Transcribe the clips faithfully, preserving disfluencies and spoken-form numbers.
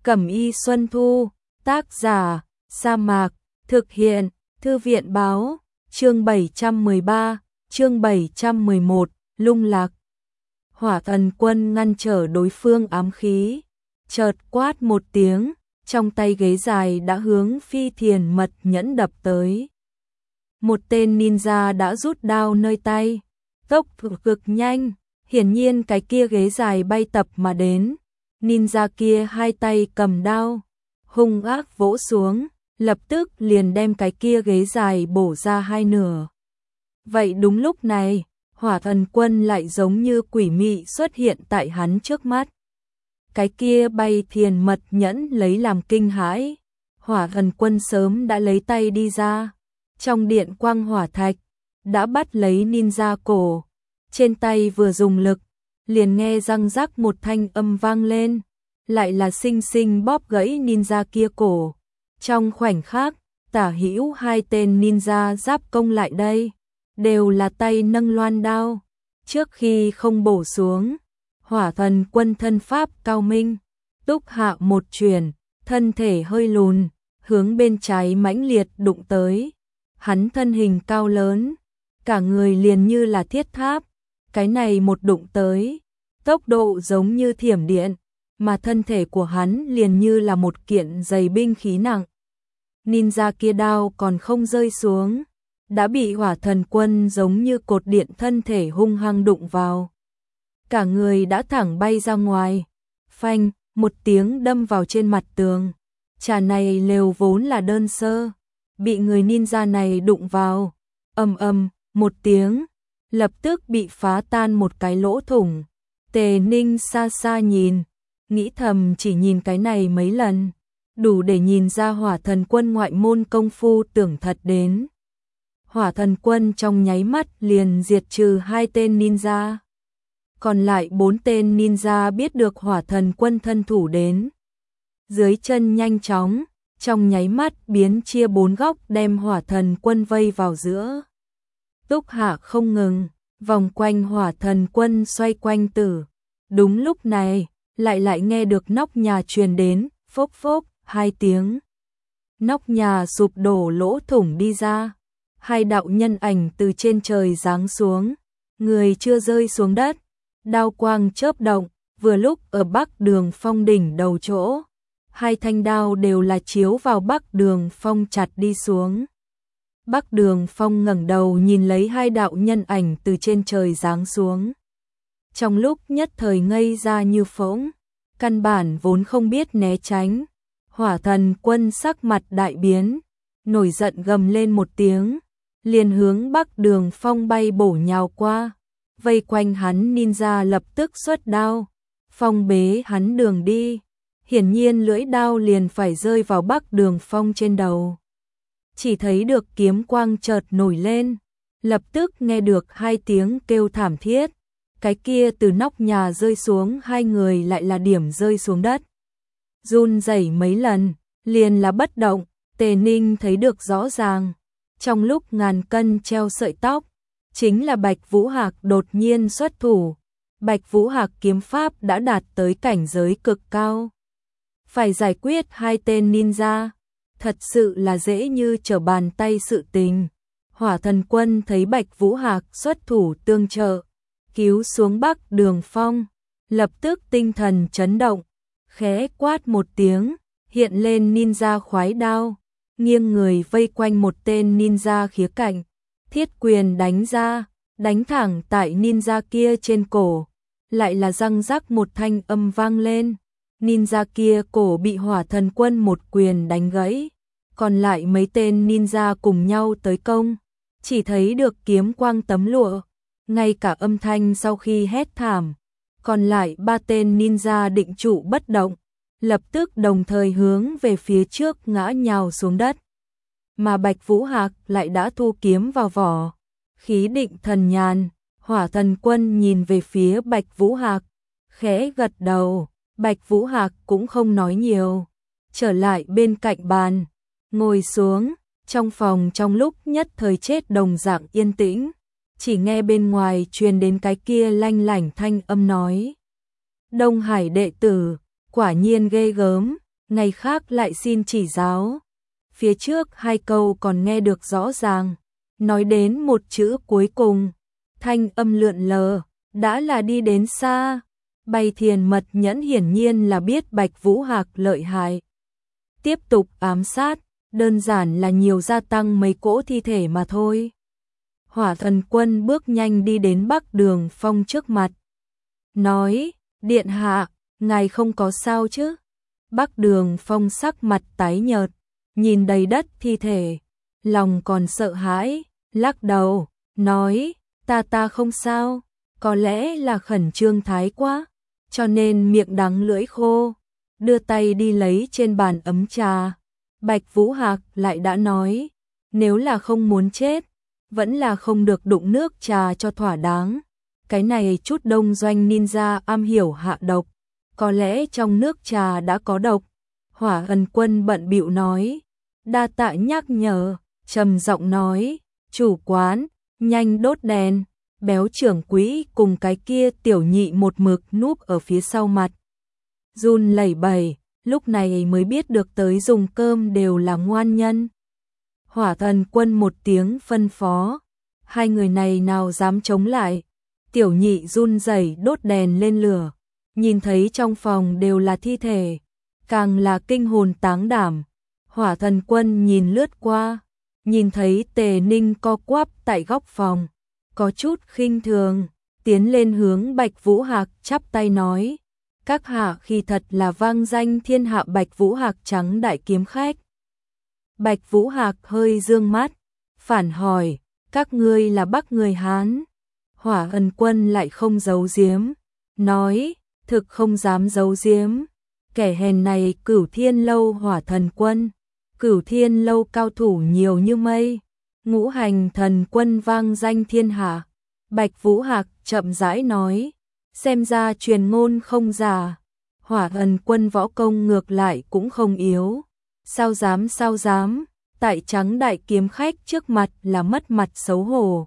Cẩm y Xuân Thu, tác giả, Sa Mạc, thực hiện, Thư viện báo, chương bảy trăm mười ba, chương bảy trăm mười một, lung lạc. Hỏa Thần Quân ngăn trở đối phương ám khí, chợt quát một tiếng, trong tay ghế dài đã hướng Phi Thiền Mật Nhẫn đập tới. Một tên ninja đã rút đao nơi tay, tốc độ cực nhanh, hiển nhiên cái kia ghế dài bay tập mà đến. Ninja kia hai tay cầm đao, hung ác vỗ xuống, lập tức liền đem cái kia ghế dài bổ ra hai nửa. Vậy đúng lúc này, Hỏa Thần Quân lại giống như quỷ mị xuất hiện tại hắn trước mắt. Cái kia bay thiền mật nhẫn lấy làm kinh hãi, Hỏa Thần Quân sớm đã lấy tay đi ra, trong điện quang hỏa thạch, đã bắt lấy ninja cổ, trên tay vừa dùng lực, liền nghe răng rắc một thanh âm vang lên, lại là xinh xinh bóp gãy ninja kia cổ. Trong khoảnh khắc, tả hữu hai tên ninja giáp công lại đây, đều là tay nâng loan đao, trước khi không bổ xuống. Hỏa Thần Quân thân pháp cao minh, túc hạ một chuyển, thân thể hơi lùn, hướng bên trái mãnh liệt đụng tới. Hắn thân hình cao lớn, cả người liền như là thiết tháp, cái này một đụng tới, tốc độ giống như thiểm điện, mà thân thể của hắn liền như là một kiện dày binh khí nặng. Ninja kia đao còn không rơi xuống, đã bị Hỏa Thần Quân giống như cột điện thân thể hung hăng đụng vào. Cả người đã thẳng bay ra ngoài, phanh, một tiếng đâm vào trên mặt tường. Trà này lều vốn là đơn sơ, bị người ninja này đụng vào, ầm ầm, một tiếng, lập tức bị phá tan một cái lỗ thủng. Tề Ninh xa xa nhìn, nghĩ thầm chỉ nhìn cái này mấy lần, đủ để nhìn ra Hỏa Thần Quân ngoại môn công phu tưởng thật đến. Hỏa Thần Quân trong nháy mắt liền diệt trừ hai tên ninja. Còn lại bốn tên ninja biết được Hỏa Thần Quân thân thủ đến, dưới chân nhanh chóng, trong nháy mắt biến chia bốn góc đem Hỏa Thần Quân vây vào giữa. Túc hạ không ngừng, vòng quanh Hỏa Thần Quân xoay quanh tử. Đúng lúc này, lại lại nghe được nóc nhà truyền đến, phốc phốc, hai tiếng. Nóc nhà sụp đổ lỗ thủng đi ra, hai đạo nhân ảnh từ trên trời giáng xuống, người chưa rơi xuống đất, đao quang chớp động, vừa lúc ở Bắc Đường Phong đỉnh đầu chỗ, hai thanh đao đều là chiếu vào Bắc Đường Phong chặt đi xuống. Bắc Đường Phong ngẩng đầu nhìn lấy hai đạo nhân ảnh từ trên trời giáng xuống. Trong lúc nhất thời ngây ra như phỗng, căn bản vốn không biết né tránh. Hỏa Thần Quân sắc mặt đại biến, nổi giận gầm lên một tiếng, liền hướng Bắc Đường Phong bay bổ nhào qua, vây quanh hắn ninja lập tức xuất đao, phong bế hắn đường đi. Hiển nhiên lưỡi đao liền phải rơi vào Bắc Đường Phong trên đầu. Chỉ thấy được kiếm quang chợt nổi lên, lập tức nghe được hai tiếng kêu thảm thiết. Cái kia từ nóc nhà rơi xuống hai người lại là điểm rơi xuống đất. Run rẩy mấy lần, liền là bất động. Tề Ninh thấy được rõ ràng, trong lúc ngàn cân treo sợi tóc, chính là Bạch Vũ Hạc đột nhiên xuất thủ. Bạch Vũ Hạc kiếm pháp đã đạt tới cảnh giới cực cao. Phải giải quyết hai tên ninja, thật sự là dễ như trở bàn tay sự tình. Hỏa Thần Quân thấy Bạch Vũ Hạc xuất thủ tương trợ, cứu xuống Bắc Đường Phong, lập tức tinh thần chấn động, khẽ quát một tiếng, hiện lên ninja khoái đao, nghiêng người vây quanh một tên ninja khía cạnh, thiết quyền đánh ra, đánh thẳng tại ninja kia trên cổ, lại là răng rắc một thanh âm vang lên. Ninja kia cổ bị Hỏa Thần Quân một quyền đánh gãy, còn lại mấy tên ninja cùng nhau tới công, chỉ thấy được kiếm quang tấm lụa, ngay cả âm thanh sau khi hét thảm, còn lại ba tên ninja định trụ bất động, lập tức đồng thời hướng về phía trước ngã nhào xuống đất. Mà Bạch Vũ Hạc lại đã thu kiếm vào vỏ, khí định thần nhàn. Hỏa Thần Quân nhìn về phía Bạch Vũ Hạc, khẽ gật đầu. Bạch Vũ Hạc cũng không nói nhiều, trở lại bên cạnh bàn, ngồi xuống. Trong phòng trong lúc nhất thời chết đồng dạng yên tĩnh, chỉ nghe bên ngoài truyền đến cái kia lanh lảnh thanh âm nói: Đông Hải đệ tử, quả nhiên ghê gớm, ngày khác lại xin chỉ giáo. Phía trước hai câu còn nghe được rõ ràng, nói đến một chữ cuối cùng, thanh âm lượn lờ, đã là đi đến xa. Bày Thiền mật nhẫn hiển nhiên là biết Bạch Vũ Hạc lợi hại. Tiếp tục ám sát, đơn giản là nhiều gia tăng mấy cỗ thi thể mà thôi. Hỏa Thần Quân bước nhanh đi đến Bắc Đường Phong trước mặt. Nói, điện hạ, ngài không có sao chứ? Bắc Đường Phong sắc mặt tái nhợt, nhìn đầy đất thi thể, lòng còn sợ hãi, lắc đầu, nói, ta ta không sao, có lẽ là khẩn trương thái quá, cho nên miệng đắng lưỡi khô, đưa tay đi lấy trên bàn ấm trà. Bạch Vũ Hạc lại đã nói, nếu là không muốn chết, vẫn là không được đụng nước trà cho thỏa đáng. Cái này chút đông doanh ninja am hiểu hạ độc, có lẽ trong nước trà đã có độc. Hỏa Thần Quân bận bịu nói, đa tạ nhắc nhở, trầm giọng nói, chủ quán, nhanh đốt đèn. Béo trưởng quỹ cùng cái kia tiểu nhị một mực núp ở phía sau mặt. Run lẩy bẩy, lúc này mới biết được tới dùng cơm đều là ngoan nhân. Hỏa Thần Quân một tiếng phân phó, hai người này nào dám chống lại. Tiểu nhị run rẩy đốt đèn lên lửa, nhìn thấy trong phòng đều là thi thể, càng là kinh hồn táng đảm. Hỏa Thần Quân nhìn lướt qua, nhìn thấy Tề Ninh co quắp tại góc phòng, có chút khinh thường, tiến lên hướng Bạch Vũ Hạc chắp tay nói, các hạ khi thật là vang danh thiên hạ Bạch Vũ Hạc trắng đại kiếm khách. Bạch Vũ Hạc hơi dương mắt, phản hỏi, các ngươi là Bắc người Hán? Hỏa Thần Quân lại không giấu giếm, nói, thực không dám giấu giếm, kẻ hèn này Cửu Thiên Lâu Hỏa Thần Quân, Cửu Thiên Lâu cao thủ nhiều như mây, ngũ hành thần quân vang danh thiên hạ. Bạch Vũ Hạc chậm rãi nói, xem ra truyền ngôn không giả, Hỏa Thần Quân võ công ngược lại cũng không yếu, sao dám sao dám, tại trắng đại kiếm khách trước mặt là mất mặt xấu hổ.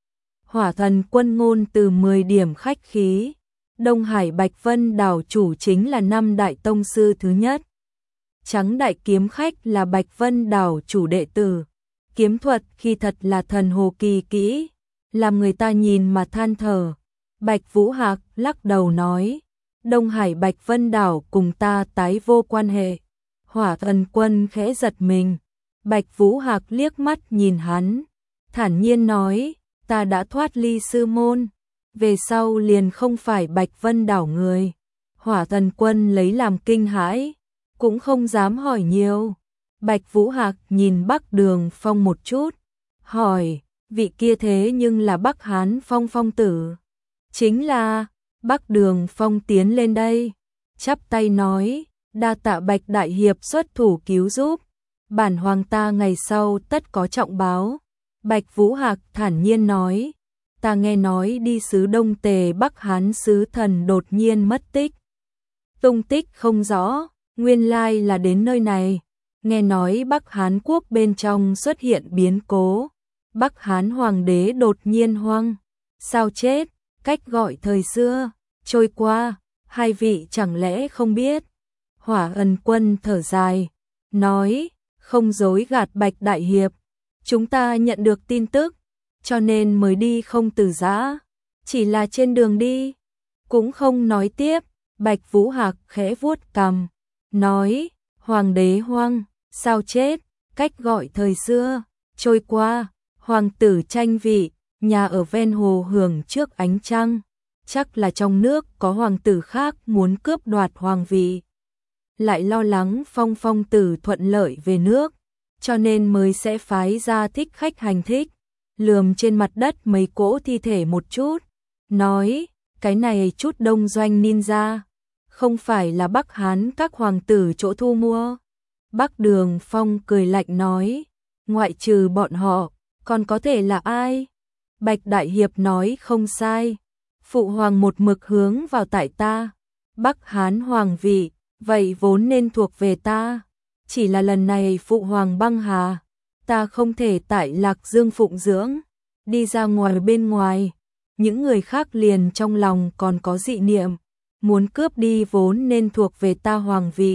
Hỏa Thần Quân ngôn từ mười điểm khách khí, Đông Hải Bạch Vân đảo chủ chính là năm đại tông sư thứ nhất. Trắng đại kiếm khách là Bạch Vân đảo chủ đệ tử, kiếm thuật khi thật là thần hồ kỳ kỹ, làm người ta nhìn mà than thở. Bạch Vũ Hạc lắc đầu nói, Đông Hải Bạch Vân đảo cùng ta tái vô quan hệ. Hỏa Thần Quân khẽ giật mình, Bạch Vũ Hạc liếc mắt nhìn hắn, thản nhiên nói, ta đã thoát ly sư môn, về sau liền không phải Bạch Vân đảo người. Hỏa Thần Quân lấy làm kinh hãi, cũng không dám hỏi nhiều. Bạch Vũ Hạc nhìn Bắc Đường Phong một chút, hỏi, vị kia thế nhưng là Bắc Hán Phong phong tử. Chính là, Bắc Đường Phong tiến lên đây, chắp tay nói, đa tạ Bạch Đại Hiệp xuất thủ cứu giúp, bản hoàng ta ngày sau tất có trọng báo. Bạch Vũ Hạc thản nhiên nói, ta nghe nói đi xứ Đông Tề Bắc Hán sứ thần đột nhiên mất tích. Tung tích không rõ, nguyên lai là đến nơi này. Nghe nói Bắc Hán quốc bên trong xuất hiện biến cố, Bắc Hán hoàng đế đột nhiên hoang, sao chết, cách gọi thời xưa, trôi qua, hai vị chẳng lẽ không biết. Hỏa Thần Quân thở dài, nói, không dối gạt Bạch Đại Hiệp, chúng ta nhận được tin tức, cho nên mới đi không từ giã, chỉ là trên đường đi, cũng không nói tiếp. Bạch Vũ Hạc khẽ vuốt cằm, nói, hoàng đế hoang, sao chết, cách gọi thời xưa, trôi qua, hoàng tử tranh vị, nhà ở ven hồ hưởng trước ánh trăng, chắc là trong nước có hoàng tử khác muốn cướp đoạt hoàng vị, lại lo lắng Phong phong tử thuận lợi về nước, cho nên mới sẽ phái ra thích khách hành thích, lườm trên mặt đất mấy cỗ thi thể một chút, nói, cái này chút đông doanh ninja, không phải là Bắc Hán các hoàng tử chỗ thu mua. Bắc Đường Phong cười lạnh nói, ngoại trừ bọn họ, còn có thể là ai? Bạch Đại Hiệp nói không sai, phụ hoàng một mực hướng vào tại ta, Bắc Hán hoàng vị, vậy vốn nên thuộc về ta, chỉ là lần này phụ hoàng băng hà, ta không thể tại Lạc Dương phụng dưỡng, đi ra ngoài bên ngoài, những người khác liền trong lòng còn có dị niệm, muốn cướp đi vốn nên thuộc về ta hoàng vị,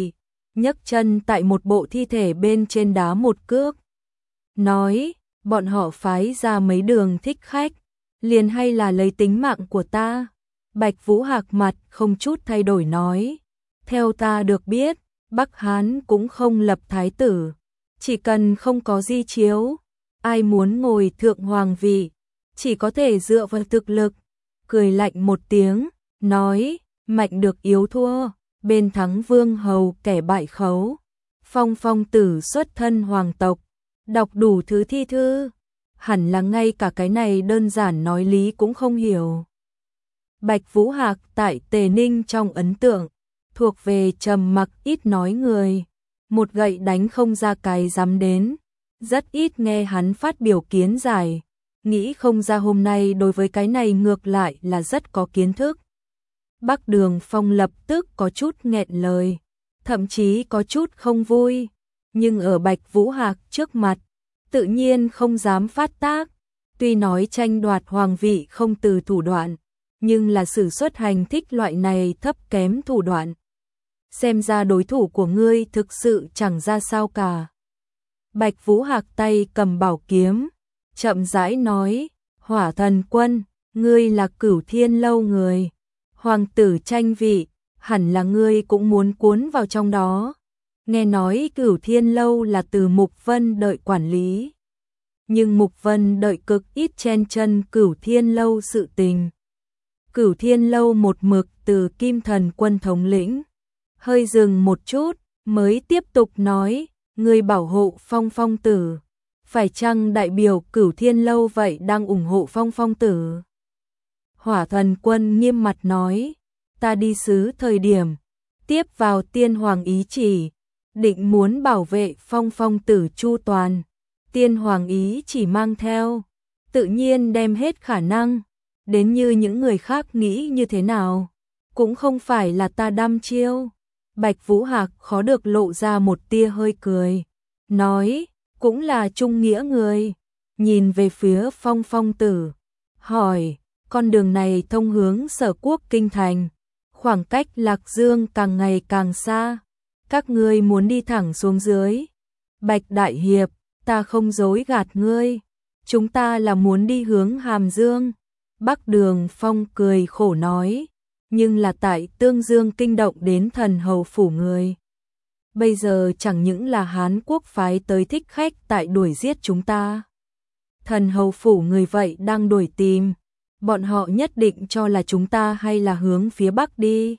nhấc chân tại một bộ thi thể bên trên đá một cước. Nói, bọn họ phái ra mấy đường thích khách, liền hay là lấy tính mạng của ta. Bạch Vũ Hạc mặt không chút thay đổi nói, theo ta được biết, Bắc Hán cũng không lập thái tử, chỉ cần không có di chiếu, ai muốn ngồi thượng hoàng vị, chỉ có thể dựa vào thực lực. Cười lạnh một tiếng, nói, mạnh được yếu thua, bên thắng vương hầu kẻ bại khấu. Phong Phong tử xuất thân hoàng tộc, đọc đủ thứ thi thư, hẳn là ngay cả cái này đơn giản nói lý cũng không hiểu. Bạch Vũ Hạc tại Tề Ninh trong ấn tượng, thuộc về trầm mặc ít nói người, một gậy đánh không ra cái dám đến, rất ít nghe hắn phát biểu kiến giải, nghĩ không ra hôm nay đối với cái này ngược lại là rất có kiến thức. Bắc Đường Phong lập tức có chút nghẹn lời, thậm chí có chút không vui, nhưng ở Bạch Vũ Hạc trước mặt, tự nhiên không dám phát tác, tuy nói tranh đoạt hoàng vị không từ thủ đoạn, nhưng là sử xuất hành thích loại này thấp kém thủ đoạn. Xem ra đối thủ của ngươi thực sự chẳng ra sao cả. Bạch Vũ Hạc tay cầm bảo kiếm, chậm rãi nói, Hỏa Thần Quân, ngươi là Cửu Thiên Lâu người, hoàng tử tranh vị, hẳn là ngươi cũng muốn cuốn vào trong đó. Nghe nói Cửu Thiên Lâu là từ Mục Vân Đợi quản lý, nhưng Mục Vân Đợi cực ít chen chân Cửu Thiên Lâu sự tình. Cửu Thiên Lâu một mực từ Kim Thần Quân thống lĩnh, hơi dừng một chút, mới tiếp tục nói, người bảo hộ Phong Phong tử, phải chăng đại biểu Cửu Thiên Lâu vậy đang ủng hộ Phong Phong tử? Hỏa Thần Quân nghiêm mặt nói, ta đi sứ thời điểm, tiếp vào tiên hoàng ý chỉ, định muốn bảo vệ Phong Phong tử chu toàn, tiên hoàng ý chỉ mang theo, tự nhiên đem hết khả năng, đến như những người khác nghĩ như thế nào, cũng không phải là ta đăm chiêu. Bạch Vũ Hạc khó được lộ ra một tia hơi cười, nói, cũng là trung nghĩa người, nhìn về phía Phong Phong tử, hỏi, con đường này thông hướng Sở Quốc kinh thành, khoảng cách Lạc Dương càng ngày càng xa, các ngươi muốn đi thẳng xuống dưới. Bạch Đại Hiệp, ta không dối gạt ngươi, chúng ta là muốn đi hướng Hàm Dương. Bắc Đường Phong cười khổ nói, nhưng là tại Tương Dương kinh động đến thần hầu phủ người. Bây giờ chẳng những là Hán Quốc phái tới thích khách tại đuổi giết chúng ta. Thần hầu phủ người vậy đang đuổi tìm, bọn họ nhất định cho là chúng ta hay là hướng phía Bắc đi.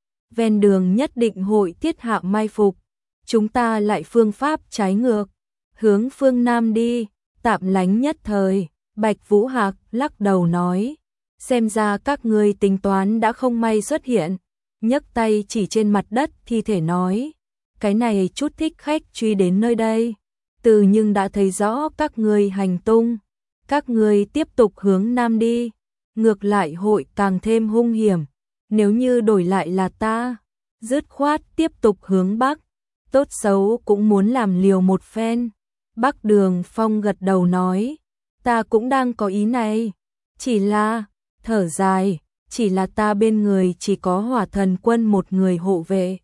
Ven đường nhất định hội thiết hạ mai phục, chúng ta lại phương pháp trái ngược, hướng phương Nam đi, tạm lánh nhất thời. Bạch Vũ Hạc lắc đầu nói, xem ra các ngươi tính toán đã không may xuất hiện, nhấc tay chỉ trên mặt đất thi thể nói, cái này chút thích khách truy đến nơi đây, từ nhưng đã thấy rõ các ngươi hành tung, các ngươi tiếp tục hướng Nam đi, ngược lại hội càng thêm hung hiểm, nếu như đổi lại là ta, dứt khoát tiếp tục hướng Bắc, tốt xấu cũng muốn làm liều một phen. Bắc Đường Phong gật đầu nói, ta cũng đang có ý này, chỉ là, thở dài, chỉ là ta bên người chỉ có Hỏa Thần Quân một người hộ vệ.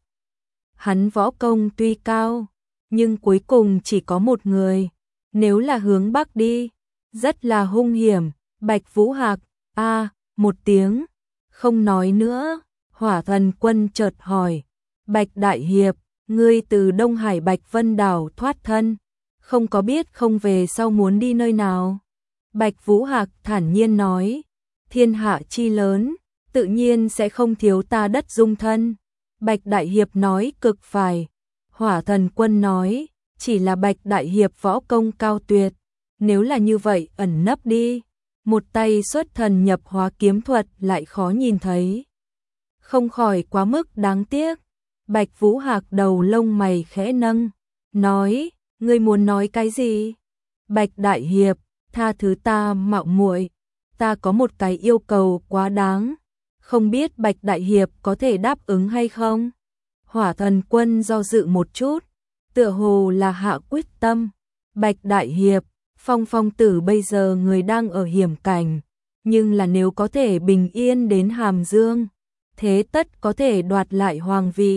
Hắn võ công tuy cao, nhưng cuối cùng chỉ có một người, nếu là hướng Bắc đi, rất là hung hiểm. Bạch Vũ Hạc, a, một tiếng, không nói nữa. Hỏa Thần Quân chợt hỏi, Bạch Đại Hiệp, ngươi từ Đông Hải Bạch Vân Đảo thoát thân, không có biết không về sau muốn đi nơi nào? Bạch Vũ Hạc thản nhiên nói, thiên hạ chi lớn, tự nhiên sẽ không thiếu ta đất dung thân. Bạch Đại Hiệp nói cực phải. Hỏa Thần Quân nói, chỉ là Bạch Đại Hiệp võ công cao tuyệt, nếu là như vậy ẩn nấp đi, một tay xuất thần nhập hóa kiếm thuật lại khó nhìn thấy, không khỏi quá mức đáng tiếc. Bạch Vũ Hạc đầu lông mày khẽ nâng, nói, ngươi muốn nói cái gì? Bạch Đại Hiệp, tha thứ ta mạo muội, ta có một cái yêu cầu quá đáng, không biết Bạch Đại Hiệp có thể đáp ứng hay không? Hỏa Thần Quân do dự một chút, tựa hồ là hạ quyết tâm. Bạch Đại Hiệp, Phong Phong tử bây giờ người đang ở hiểm cảnh, nhưng là nếu có thể bình yên đến Hàm Dương, thế tất có thể đoạt lại hoàng vị,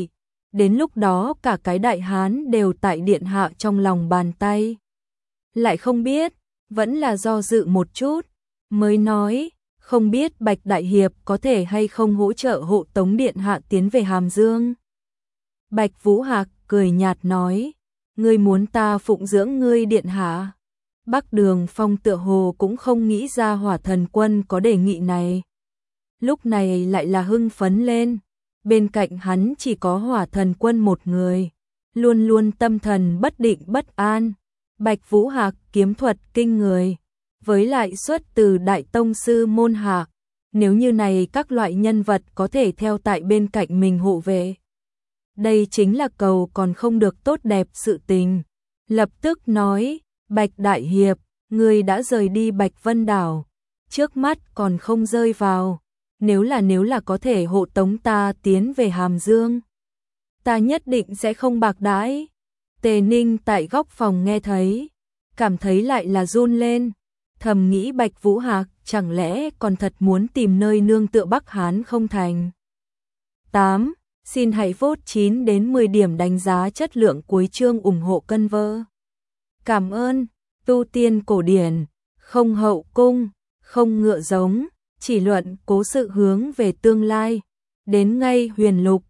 đến lúc đó cả cái Đại Hán đều tại điện hạ trong lòng bàn tay. Lại không biết, vẫn là do dự một chút, mới nói, không biết Bạch Đại Hiệp có thể hay không hỗ trợ hộ tống điện hạ tiến về Hàm Dương. Bạch Vũ Hạc cười nhạt nói, ngươi muốn ta phụng dưỡng ngươi điện hạ. Bắc Đường Phong tựa hồ cũng không nghĩ ra Hỏa Thần Quân có đề nghị này. Lúc này lại là hưng phấn lên, bên cạnh hắn chỉ có Hỏa Thần Quân một người, luôn luôn tâm thần bất định bất an. Bạch Vũ Hạc kiếm thuật kinh người, với lại xuất từ Đại Tông Sư môn hạ, nếu như này các loại nhân vật có thể theo tại bên cạnh mình hộ vệ. Đây chính là cầu còn không được tốt đẹp sự tình. Lập tức nói, Bạch Đại Hiệp, ngươi đã rời đi Bạch Vân Đảo, trước mắt còn không rơi vào, nếu là nếu là có thể hộ tống ta tiến về Hàm Dương, ta nhất định sẽ không bạc đãi. Tề Ninh tại góc phòng nghe thấy, cảm thấy lại là run lên, thầm nghĩ Bạch Vũ Hạc chẳng lẽ còn thật muốn tìm nơi nương tựa Bắc Hán không thành. tám. Xin hãy vote chín đến mười điểm đánh giá chất lượng cuối chương ủng hộ cân vơ. Cảm ơn. Tu tiên cổ điển, không hậu cung, không ngựa giống, chỉ luận cố sự hướng về tương lai. Đến ngay huyền lục,